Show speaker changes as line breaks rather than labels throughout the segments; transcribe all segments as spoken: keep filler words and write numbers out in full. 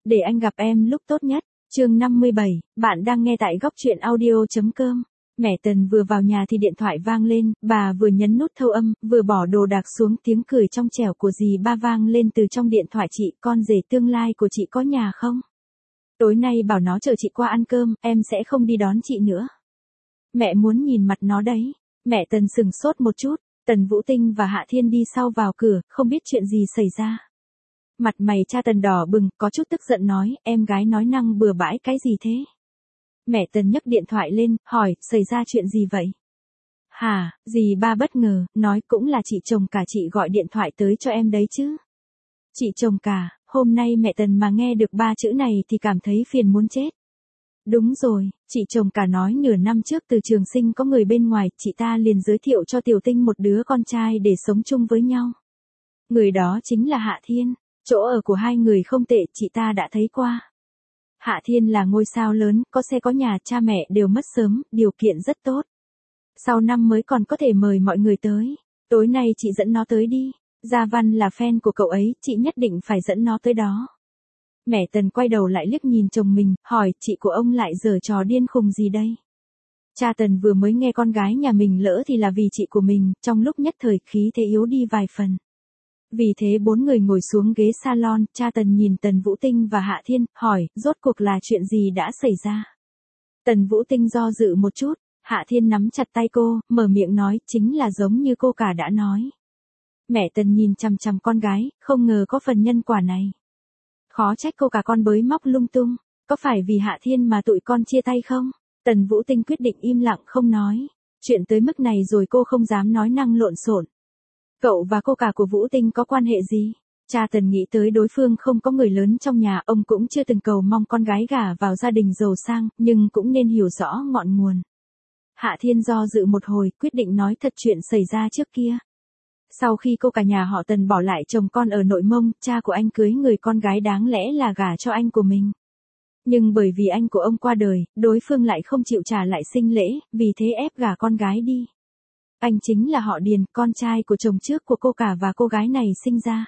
Để anh gặp em lúc tốt nhất. Chương năm mươi bảy, bạn đang nghe tại góc truyện audio.com. Mẹ Tần vừa vào nhà thì điện thoại vang lên, bà vừa nhấn nút thâu âm, vừa bỏ đồ đạc xuống, tiếng cười trong trẻo của dì ba vang lên từ trong điện thoại. Chị, con rể tương lai của chị có nhà không? Tối nay bảo nó chờ chị qua ăn cơm, em sẽ không đi đón chị nữa. Mẹ muốn nhìn mặt nó đấy. Mẹ Tần sừng sốt một chút, Tần Vũ Tinh và Hạ Thiên đi sau vào cửa, không biết chuyện gì xảy ra. Mặt mày cha Tần đỏ bừng, có chút tức giận nói, em gái nói năng bừa bãi cái gì thế? Mẹ Tần nhấc điện thoại lên, hỏi, xảy ra chuyện gì vậy? Hả, dì ba bất ngờ, nói cũng là chị chồng cả chị gọi điện thoại tới cho em đấy chứ. Chị chồng cả, hôm nay mẹ Tần mà nghe được ba chữ này thì cảm thấy phiền muốn chết. Đúng rồi, chị chồng cả nói nửa năm trước từ trường sinh có người bên ngoài, chị ta liền giới thiệu cho Tiểu Tinh một đứa con trai để sống chung với nhau. Người đó chính là Hạ Thiên, chỗ ở của hai người không tệ, chị ta đã thấy qua. Hạ Thiên là ngôi sao lớn, có xe có nhà, cha mẹ đều mất sớm, điều kiện rất tốt. Sau năm mới còn có thể mời mọi người tới. Tối nay chị dẫn nó tới đi. Gia Văn là fan của cậu ấy, chị nhất định phải dẫn nó tới đó. Mẹ Tần quay đầu lại liếc nhìn chồng mình, hỏi, chị của ông lại giở trò điên khùng gì đây? Cha Tần vừa mới nghe con gái nhà mình lỡ thì là vì chị của mình, trong lúc nhất thời khí thế yếu đi vài phần. Vì thế bốn người ngồi xuống ghế salon, cha Tần nhìn Tần Vũ Tinh và Hạ Thiên, hỏi, rốt cuộc là chuyện gì đã xảy ra? Tần Vũ Tinh do dự một chút, Hạ Thiên nắm chặt tay cô, mở miệng nói, chính là giống như cô cả đã nói. Mẹ Tần nhìn chằm chằm con gái, không ngờ có phần nhân quả này. Khó trách cô cả con bới móc lung tung, có phải vì Hạ Thiên mà tụi con chia tay không? Tần Vũ Tinh quyết định im lặng không nói. Chuyện tới mức này rồi cô không dám nói năng lộn xộn. Cậu và cô cả của Vũ Tinh có quan hệ gì? Cha Tần nghĩ tới đối phương không có người lớn trong nhà, ông cũng chưa từng cầu mong con gái gả vào gia đình giàu sang, nhưng cũng nên hiểu rõ ngọn nguồn. Hạ Thiên do dự một hồi, quyết định nói thật chuyện xảy ra trước kia. Sau khi cô cả nhà họ Tần bỏ lại chồng con ở nội Mông, cha của anh cưới người con gái đáng lẽ là gả cho anh của mình. Nhưng bởi vì anh của ông qua đời, đối phương lại không chịu trả lại sinh lễ, vì thế ép gả con gái đi. Anh chính là họ Điền, con trai của chồng trước của cô cả và cô gái này sinh ra.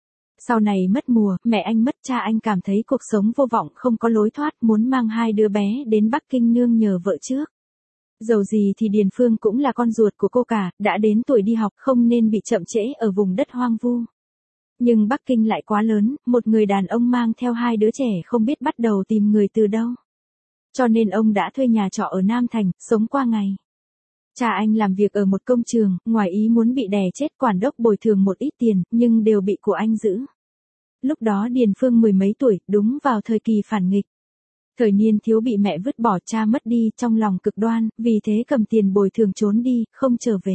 Sau này mất mùa, mẹ anh mất, cha anh cảm thấy cuộc sống vô vọng không có lối thoát, muốn mang hai đứa bé đến Bắc Kinh nương nhờ vợ trước. Dầu gì thì Điền Phương cũng là con ruột của cô cả, đã đến tuổi đi học không nên bị chậm trễ ở vùng đất hoang vu. Nhưng Bắc Kinh lại quá lớn, một người đàn ông mang theo hai đứa trẻ không biết bắt đầu tìm người từ đâu. Cho nên ông đã thuê nhà trọ ở Nam Thành, sống qua ngày. Cha anh làm việc ở một công trường, ngoài ý muốn bị đè chết, quản đốc bồi thường một ít tiền, nhưng đều bị của anh giữ. Lúc đó Điền Phương mười mấy tuổi, đúng vào thời kỳ phản nghịch. Thời niên thiếu bị mẹ vứt bỏ, cha mất đi, trong lòng cực đoan, vì thế cầm tiền bồi thường trốn đi, không trở về.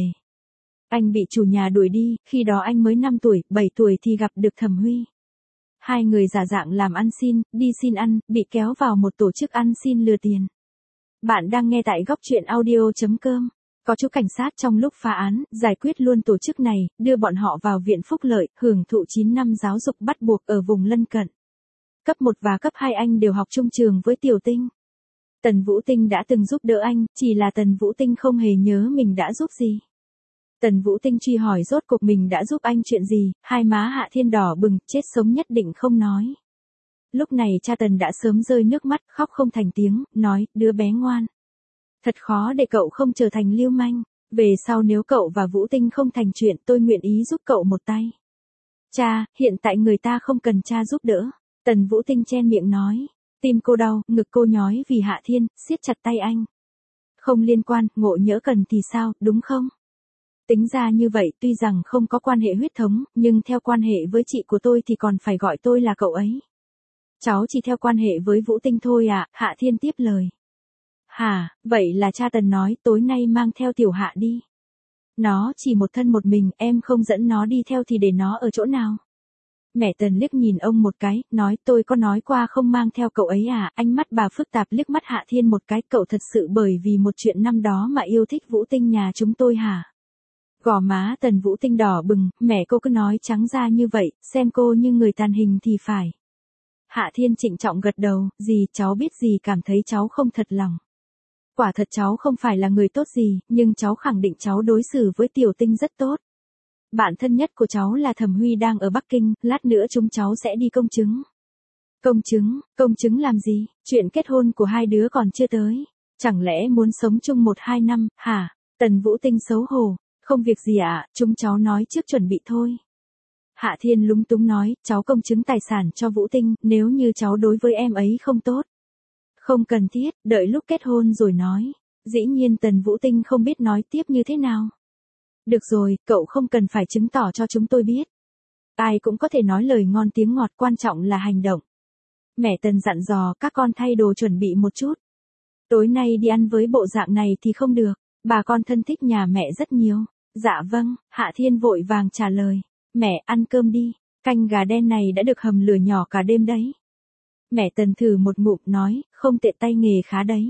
Anh bị chủ nhà đuổi đi, khi đó anh mới năm tuổi, bảy tuổi thì gặp được Thẩm Huy. Hai người giả dạng làm ăn xin, đi xin ăn, bị kéo vào một tổ chức ăn xin lừa tiền. Bạn đang nghe tại góc truyện audio.com. Có chú cảnh sát trong lúc phá án, giải quyết luôn tổ chức này, đưa bọn họ vào viện phúc lợi, hưởng thụ chín năm giáo dục bắt buộc ở vùng lân cận. Cấp một và cấp hai anh đều học chung trường với Tiểu Tinh. Tần Vũ Tinh đã từng giúp đỡ anh, chỉ là Tần Vũ Tinh không hề nhớ mình đã giúp gì. Tần Vũ Tinh truy hỏi rốt cuộc mình đã giúp anh chuyện gì, hai má Hạ Thiên đỏ bừng, chết sống nhất định không nói. Lúc này cha Tần đã sớm rơi nước mắt, khóc không thành tiếng, nói, đứa bé ngoan. Thật khó để cậu không trở thành lưu manh, về sau nếu cậu và Vũ Tinh không thành chuyện tôi nguyện ý giúp cậu một tay. Cha, hiện tại người ta không cần cha giúp đỡ. Tần Vũ Tinh chen miệng nói, tim cô đau, ngực cô nhói vì Hạ Thiên, siết chặt tay anh. Không liên quan, ngộ nhỡ cần thì sao, đúng không? Tính ra như vậy, tuy rằng không có quan hệ huyết thống, nhưng theo quan hệ với chị của tôi thì còn phải gọi tôi là cậu ấy. Cháu chỉ theo quan hệ với Vũ Tinh thôi à, Hạ Thiên tiếp lời. Hả, vậy là cha Tần nói tối nay mang theo Tiểu Hạ đi. Nó chỉ một thân một mình, em không dẫn nó đi theo thì để nó ở chỗ nào? Mẹ Tần liếc nhìn ông một cái, nói tôi có nói qua không mang theo cậu ấy à, ánh mắt bà phức tạp liếc mắt Hạ Thiên một cái, cậu thật sự bởi vì một chuyện năm đó mà yêu thích Vũ Tinh nhà chúng tôi hả? Gò má Tần Vũ Tinh đỏ bừng, mẹ cô cứ nói trắng ra như vậy, xem cô như người tàn hình thì phải. Hạ Thiên trịnh trọng gật đầu, dì cháu biết dì cảm thấy cháu không thật lòng. Quả thật cháu không phải là người tốt gì, nhưng cháu khẳng định cháu đối xử với Tiểu Tinh rất tốt. Bạn thân nhất của cháu là Thẩm Huy đang ở Bắc Kinh, lát nữa chúng cháu sẽ đi công chứng. Công chứng, công chứng làm gì, chuyện kết hôn của hai đứa còn chưa tới. Chẳng lẽ muốn sống chung một hai năm, hả? Tần Vũ Tinh xấu hổ, không việc gì ạ, à, chúng cháu nói trước chuẩn bị thôi. Hạ Thiên lúng túng nói, cháu công chứng tài sản cho Vũ Tinh, nếu như cháu đối với em ấy không tốt. Không cần thiết, đợi lúc kết hôn rồi nói. Dĩ nhiên Tần Vũ Tinh không biết nói tiếp như thế nào. Được rồi, cậu không cần phải chứng tỏ cho chúng tôi biết. Ai cũng có thể nói lời ngon tiếng ngọt, quan trọng là hành động. Mẹ Tần dặn dò các con thay đồ chuẩn bị một chút. Tối nay đi ăn với bộ dạng này thì không được, bà con thân thích nhà mẹ rất nhiều. Dạ vâng, Hạ Thiên vội vàng trả lời. Mẹ ăn cơm đi, canh gà đen này đã được hầm lửa nhỏ cả đêm đấy. Mẹ Tần thử một ngụm nói, không tệ, tay nghề khá đấy.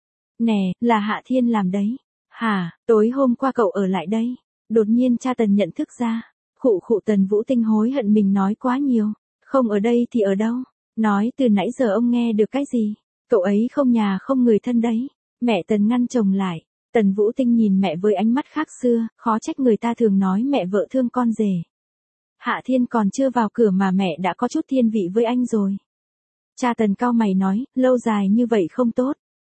Nè, là Hạ Thiên làm đấy. Hả, tối hôm qua cậu ở lại đây. Đột nhiên cha Tần nhận thức ra. Khụ khụ, Tần Vũ Tinh hối hận mình nói quá nhiều. Không ở đây thì ở đâu? Nói từ nãy giờ ông nghe được cái gì? Cậu ấy không nhà không người thân đấy. Mẹ Tần ngăn chồng lại. Tần Vũ Tinh nhìn mẹ với ánh mắt khác xưa, khó trách người ta thường nói mẹ vợ thương con rể. Hạ Thiên còn chưa vào cửa mà mẹ đã có chút thiên vị với anh rồi. Cha Tần cau mày nói, lâu dài như vậy không tốt.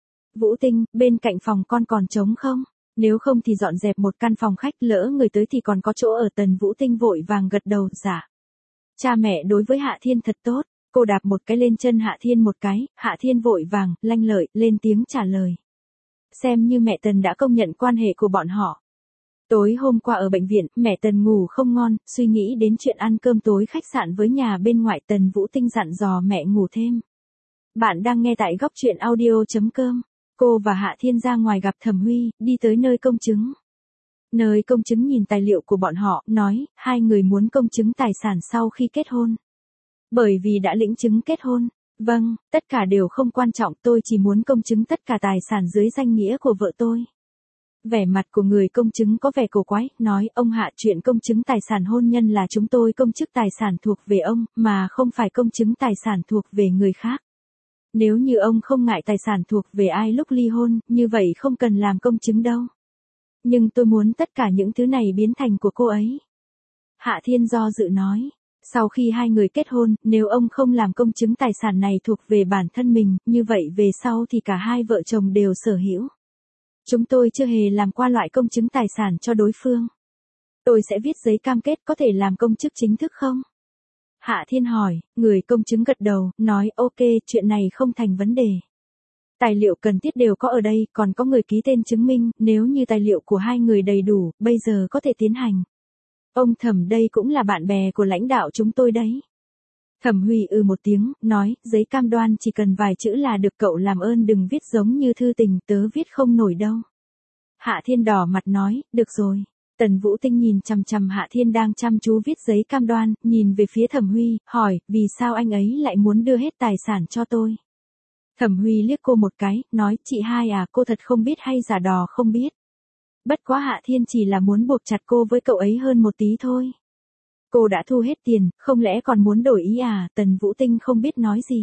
Vũ Tinh, bên cạnh phòng con còn trống không? Nếu không thì dọn dẹp một căn phòng khách, lỡ người tới thì còn có chỗ ở. Tần Vũ Tinh vội vàng gật đầu, dạ. Cha mẹ đối với Hạ Thiên thật tốt. Cô đạp một cái lên chân Hạ Thiên một cái, Hạ Thiên vội vàng, lanh lợi, lên tiếng trả lời. Xem như mẹ Tần đã công nhận quan hệ của bọn họ. Tối hôm qua ở bệnh viện, mẹ Tần ngủ không ngon, suy nghĩ đến chuyện ăn cơm tối khách sạn với nhà bên ngoại. Tần Vũ Tinh dặn dò mẹ ngủ thêm. Bạn đang nghe tại góc truyện audio.com. Cô và Hạ Thiên ra ngoài gặp Thẩm Huy, đi tới nơi công chứng. Nơi công chứng nhìn tài liệu của bọn họ, nói, hai người muốn công chứng tài sản sau khi kết hôn. Bởi vì đã lĩnh chứng kết hôn. Vâng, tất cả đều không quan trọng, tôi chỉ muốn công chứng tất cả tài sản dưới danh nghĩa của vợ tôi. Vẻ mặt của người công chứng có vẻ cổ quái, nói, ông Hạ, chuyện công chứng tài sản hôn nhân là chúng tôi công chứng tài sản thuộc về ông, mà không phải công chứng tài sản thuộc về người khác. Nếu như ông không ngại tài sản thuộc về ai lúc ly hôn, như vậy không cần làm công chứng đâu. Nhưng tôi muốn tất cả những thứ này biến thành của cô ấy. Hạ Thiên do dự nói. Sau khi hai người kết hôn, nếu ông không làm công chứng tài sản này thuộc về bản thân mình, như vậy về sau thì cả hai vợ chồng đều sở hữu. Chúng tôi chưa hề làm qua loại công chứng tài sản cho đối phương. Tôi sẽ viết giấy cam kết, có thể làm công chức chính thức không? Hạ Thiên hỏi, người công chứng gật đầu, nói ok, chuyện này không thành vấn đề. Tài liệu cần thiết đều có ở đây, còn có người ký tên chứng minh, nếu như tài liệu của hai người đầy đủ, bây giờ có thể tiến hành. Ông Thẩm đây cũng là bạn bè của lãnh đạo chúng tôi đấy. Thẩm Huy ừ một tiếng, nói, giấy cam đoan chỉ cần vài chữ là được, cậu làm ơn đừng viết giống như thư tình, tớ viết không nổi đâu. Hạ Thiên đỏ mặt nói, được rồi. Tần Vũ Tinh nhìn chằm chằm Hạ Thiên đang chăm chú viết giấy cam đoan, nhìn về phía Thẩm Huy, hỏi, vì sao anh ấy lại muốn đưa hết tài sản cho tôi? Thẩm Huy liếc cô một cái, nói, chị hai à, cô thật không biết hay giả đò không biết. Bất quá Hạ Thiên chỉ là muốn buộc chặt cô với cậu ấy hơn một tí thôi. Cô đã thu hết tiền, không lẽ còn muốn đổi ý à? Tần Vũ Tinh không biết nói gì.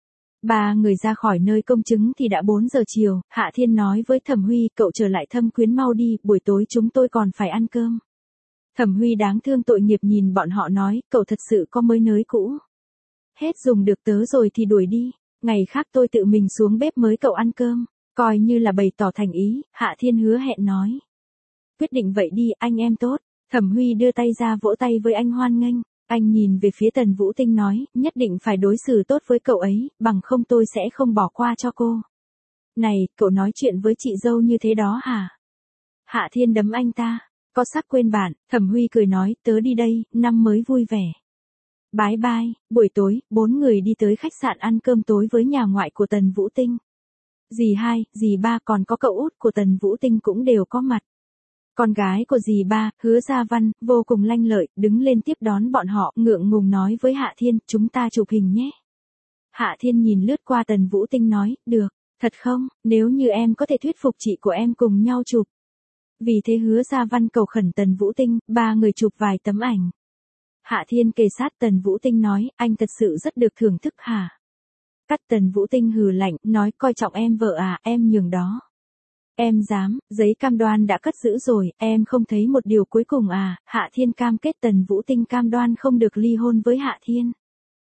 Ba người ra khỏi nơi công chứng thì đã bốn giờ chiều, Hạ Thiên nói với Thẩm Huy, cậu trở lại Thâm Quyến mau đi, buổi tối chúng tôi còn phải ăn cơm. Thẩm Huy đáng thương tội nghiệp nhìn bọn họ nói, cậu thật sự có mới nới cũ. Hết dùng được tớ rồi thì đuổi đi, ngày khác tôi tự mình xuống bếp mới cậu ăn cơm, coi như là bày tỏ thành ý. Hạ Thiên hứa hẹn nói. Quyết định vậy đi, anh em tốt. Thẩm Huy đưa tay ra vỗ tay với anh hoan nghênh. Anh nhìn về phía Tần Vũ Tinh nói, nhất định phải đối xử tốt với cậu ấy, bằng không tôi sẽ không bỏ qua cho cô. Này, cậu nói chuyện với chị dâu như thế đó hả? Hạ Thiên đấm anh ta. Có sắp quên bạn, Thẩm Huy cười nói, tớ đi đây, năm mới vui vẻ. Bye bye. Buổi tối, bốn người đi tới khách sạn ăn cơm tối với nhà ngoại của Tần Vũ Tinh. Dì hai, dì ba còn có cậu út của Tần Vũ Tinh cũng đều có mặt. Con gái của dì ba, Hứa Gia Văn, vô cùng lanh lợi, đứng lên tiếp đón bọn họ, ngượng ngùng nói với Hạ Thiên, chúng ta chụp hình nhé. Hạ Thiên nhìn lướt qua Tần Vũ Tinh nói, được, thật không, nếu như em có thể thuyết phục chị của em cùng nhau chụp. Vì thế Hứa Gia Văn cầu khẩn Tần Vũ Tinh, ba người chụp vài tấm ảnh. Hạ Thiên kề sát Tần Vũ Tinh nói, anh thật sự rất được thưởng thức hả? Cắt. Tần Vũ Tinh hừ lạnh, nói, coi trọng em vợ à, em nhường đó. Em dám, giấy cam đoan đã cất giữ rồi, em không thấy một điều cuối cùng à? Hạ Thiên cam kết Tần Vũ Tinh cam đoan không được ly hôn với Hạ Thiên.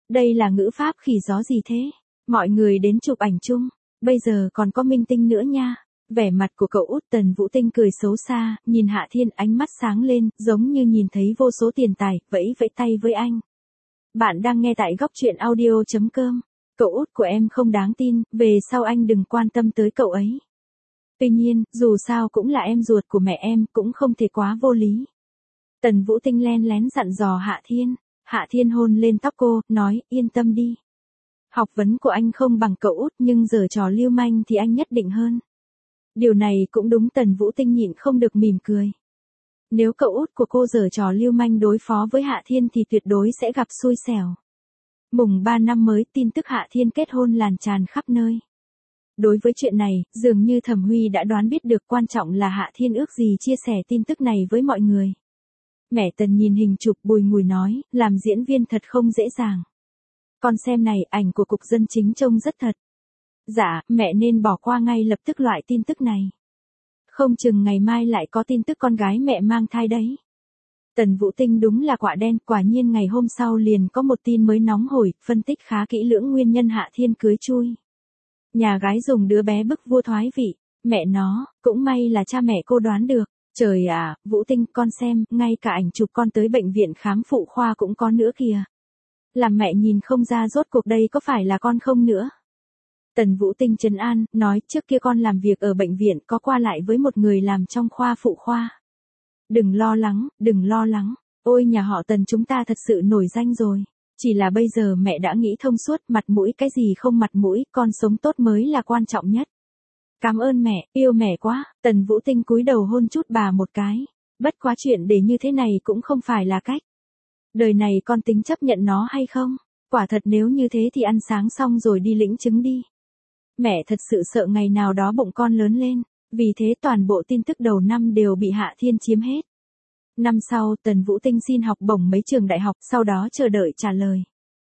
Đây là ngữ pháp khỉ gió gì thế? Mọi người đến chụp ảnh chung. Bây giờ còn có minh tinh nữa nha. Vẻ mặt của cậu út Tần Vũ Tinh cười xấu xa, nhìn Hạ Thiên ánh mắt sáng lên, giống như nhìn thấy vô số tiền tài, vẫy vẫy tay với anh. Bạn đang nghe tại góc truyện audio chấm com. Cậu út của em không đáng tin, về sau anh đừng quan tâm tới cậu ấy. Tuy nhiên, dù sao cũng là em ruột của mẹ em, cũng không thể quá vô lý. Tần Vũ Tinh len lén dặn dò Hạ Thiên. Hạ Thiên hôn lên tóc cô, nói, yên tâm đi. Học vấn của anh không bằng cậu út nhưng giở trò lưu manh thì anh nhất định hơn. Điều này cũng đúng. Tần Vũ Tinh nhịn không được mỉm cười. Nếu cậu út của cô giở trò lưu manh đối phó với Hạ Thiên thì tuyệt đối sẽ gặp xui xẻo. Mùng ba năm mới, tin tức Hạ Thiên kết hôn lan tràn khắp nơi. Đối với chuyện này, dường như Thẩm Huy đã đoán biết được, quan trọng là Hạ Thiên ước gì chia sẻ tin tức này với mọi người. Mẹ Tần nhìn hình chụp bùi ngùi nói, làm diễn viên thật không dễ dàng. Con xem này, ảnh của cục dân chính trông rất thật. Dạ, mẹ nên bỏ qua ngay lập tức loại tin tức này. Không chừng ngày mai lại có tin tức con gái mẹ mang thai đấy. Tần Vũ Tinh đúng là quả đen, quả nhiên ngày hôm sau liền có một tin mới nóng hổi, phân tích khá kỹ lưỡng nguyên nhân Hạ Thiên cưới chui. Nhà gái dùng đứa bé bức vua thoái vị, mẹ nó, cũng may là cha mẹ cô đoán được. Trời à, Vũ Tinh, con xem, ngay cả ảnh chụp con tới bệnh viện khám phụ khoa cũng có nữa kìa. Làm mẹ nhìn không ra rốt cuộc đây có phải là con không nữa. Tần Vũ Tinh trấn an, nói trước kia con làm việc ở bệnh viện có qua lại với một người làm trong khoa phụ khoa. Đừng lo lắng, đừng lo lắng, ôi nhà họ Tần chúng ta thật sự nổi danh rồi. Chỉ là bây giờ mẹ đã nghĩ thông suốt, mặt mũi cái gì không mặt mũi, con sống tốt mới là quan trọng nhất. Cảm ơn mẹ, yêu mẹ quá. Tần Vũ Tinh cúi đầu hôn chút bà một cái. Bất quá chuyện để như thế này cũng không phải là cách. Đời này con tính chấp nhận nó hay không? Quả thật nếu như thế thì ăn sáng xong rồi đi lĩnh chứng đi. Mẹ thật sự sợ ngày nào đó bụng con lớn lên. Vì thế toàn bộ tin tức đầu năm đều bị Hạ Thiên chiếm hết. Năm sau, Tần Vũ Tinh xin học bổng mấy trường đại học, sau đó chờ đợi trả lời.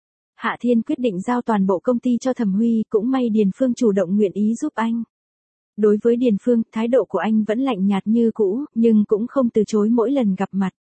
Hạ Thiên quyết định giao toàn bộ công ty cho Thẩm Huy, cũng may Điền Phương chủ động nguyện ý giúp anh. Đối với Điền Phương, thái độ của anh vẫn lạnh nhạt như cũ, nhưng cũng không từ chối mỗi lần gặp mặt.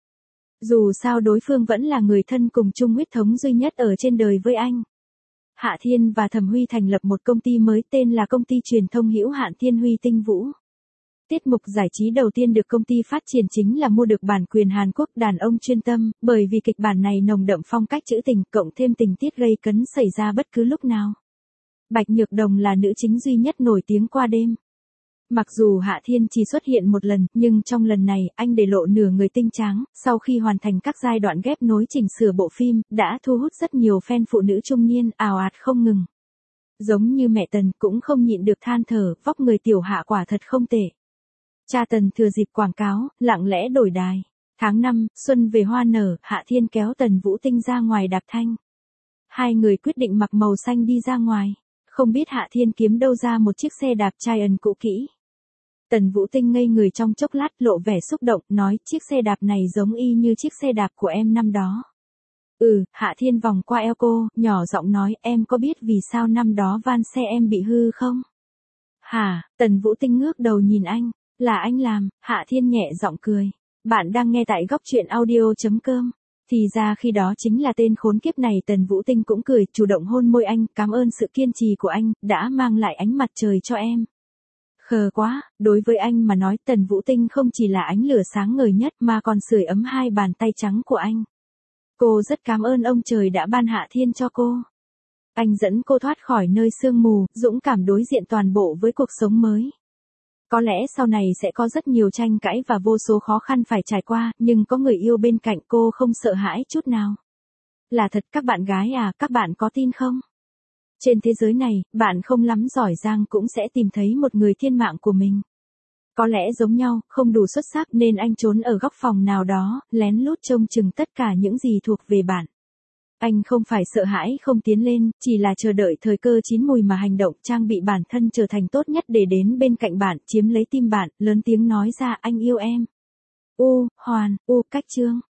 Dù sao đối phương vẫn là người thân cùng chung huyết thống duy nhất ở trên đời với anh. Hạ Thiên và Thẩm Huy thành lập một công ty mới tên là Công ty Truyền thông Hữu hạn Thiên Huy Tinh Vũ. Tiết mục giải trí đầu tiên được công ty phát triển chính là mua được bản quyền Hàn Quốc Đàn ông chuyên tâm, bởi vì kịch bản này nồng đậm phong cách trữ tình, cộng thêm tình tiết gây cấn xảy ra bất cứ lúc nào. Bạch Nhược Đồng là nữ chính duy nhất nổi tiếng qua đêm. Mặc dù Hạ Thiên chỉ xuất hiện một lần, nhưng trong lần này, anh để lộ nửa người tinh tráng, sau khi hoàn thành các giai đoạn ghép nối chỉnh sửa bộ phim, đã thu hút rất nhiều fan phụ nữ trung niên, ào ạt không ngừng. Giống như mẹ Tần cũng không nhịn được than thở, vóc người tiểu Hạ quả thật không tệ. Cha Tần thừa dịp quảng cáo, lặng lẽ đổi đài. Tháng năm, xuân về hoa nở, Hạ Thiên kéo Tần Vũ Tinh ra ngoài đạp thanh. Hai người quyết định mặc màu xanh đi ra ngoài. Không biết Hạ Thiên kiếm đâu ra một chiếc xe đạp Giant cũ kỹ. Tần Vũ Tinh ngây người trong chốc lát, lộ vẻ xúc động, nói chiếc xe đạp này giống y như chiếc xe đạp của em năm đó. Ừ, Hạ Thiên vòng qua eo cô, nhỏ giọng nói, em có biết vì sao năm đó van xe em bị hư không? Hả? Tần Vũ Tinh ngước đầu nhìn anh. Là anh làm. Hạ Thiên nhẹ giọng cười. Bạn đang nghe tại góc truyện audio chấm com. Thì ra khi đó chính là tên khốn kiếp này. Tần Vũ Tinh cũng cười, chủ động hôn môi anh, cảm ơn sự kiên trì của anh, đã mang lại ánh mặt trời cho em. Khờ quá, đối với anh mà nói Tần Vũ Tinh không chỉ là ánh lửa sáng ngời nhất mà còn sưởi ấm hai bàn tay trắng của anh. Cô rất cảm ơn ông trời đã ban Hạ Thiên cho cô. Anh dẫn cô thoát khỏi nơi sương mù, dũng cảm đối diện toàn bộ với cuộc sống mới. Có lẽ sau này sẽ có rất nhiều tranh cãi và vô số khó khăn phải trải qua, nhưng có người yêu bên cạnh cô không sợ hãi chút nào. Là thật các bạn gái à, các bạn có tin không? Trên thế giới này, bạn không lắm giỏi giang cũng sẽ tìm thấy một người thiên mạng của mình. Có lẽ giống nhau, không đủ xuất sắc nên anh trốn ở góc phòng nào đó, lén lút trông chừng tất cả những gì thuộc về bạn. Anh không phải sợ hãi không tiến lên, chỉ là chờ đợi thời cơ chín mùi mà hành động, trang bị bản thân trở thành tốt nhất để đến bên cạnh bạn, chiếm lấy tim bạn, lớn tiếng nói ra anh yêu em. U, Hoàn, U, Cách Trương.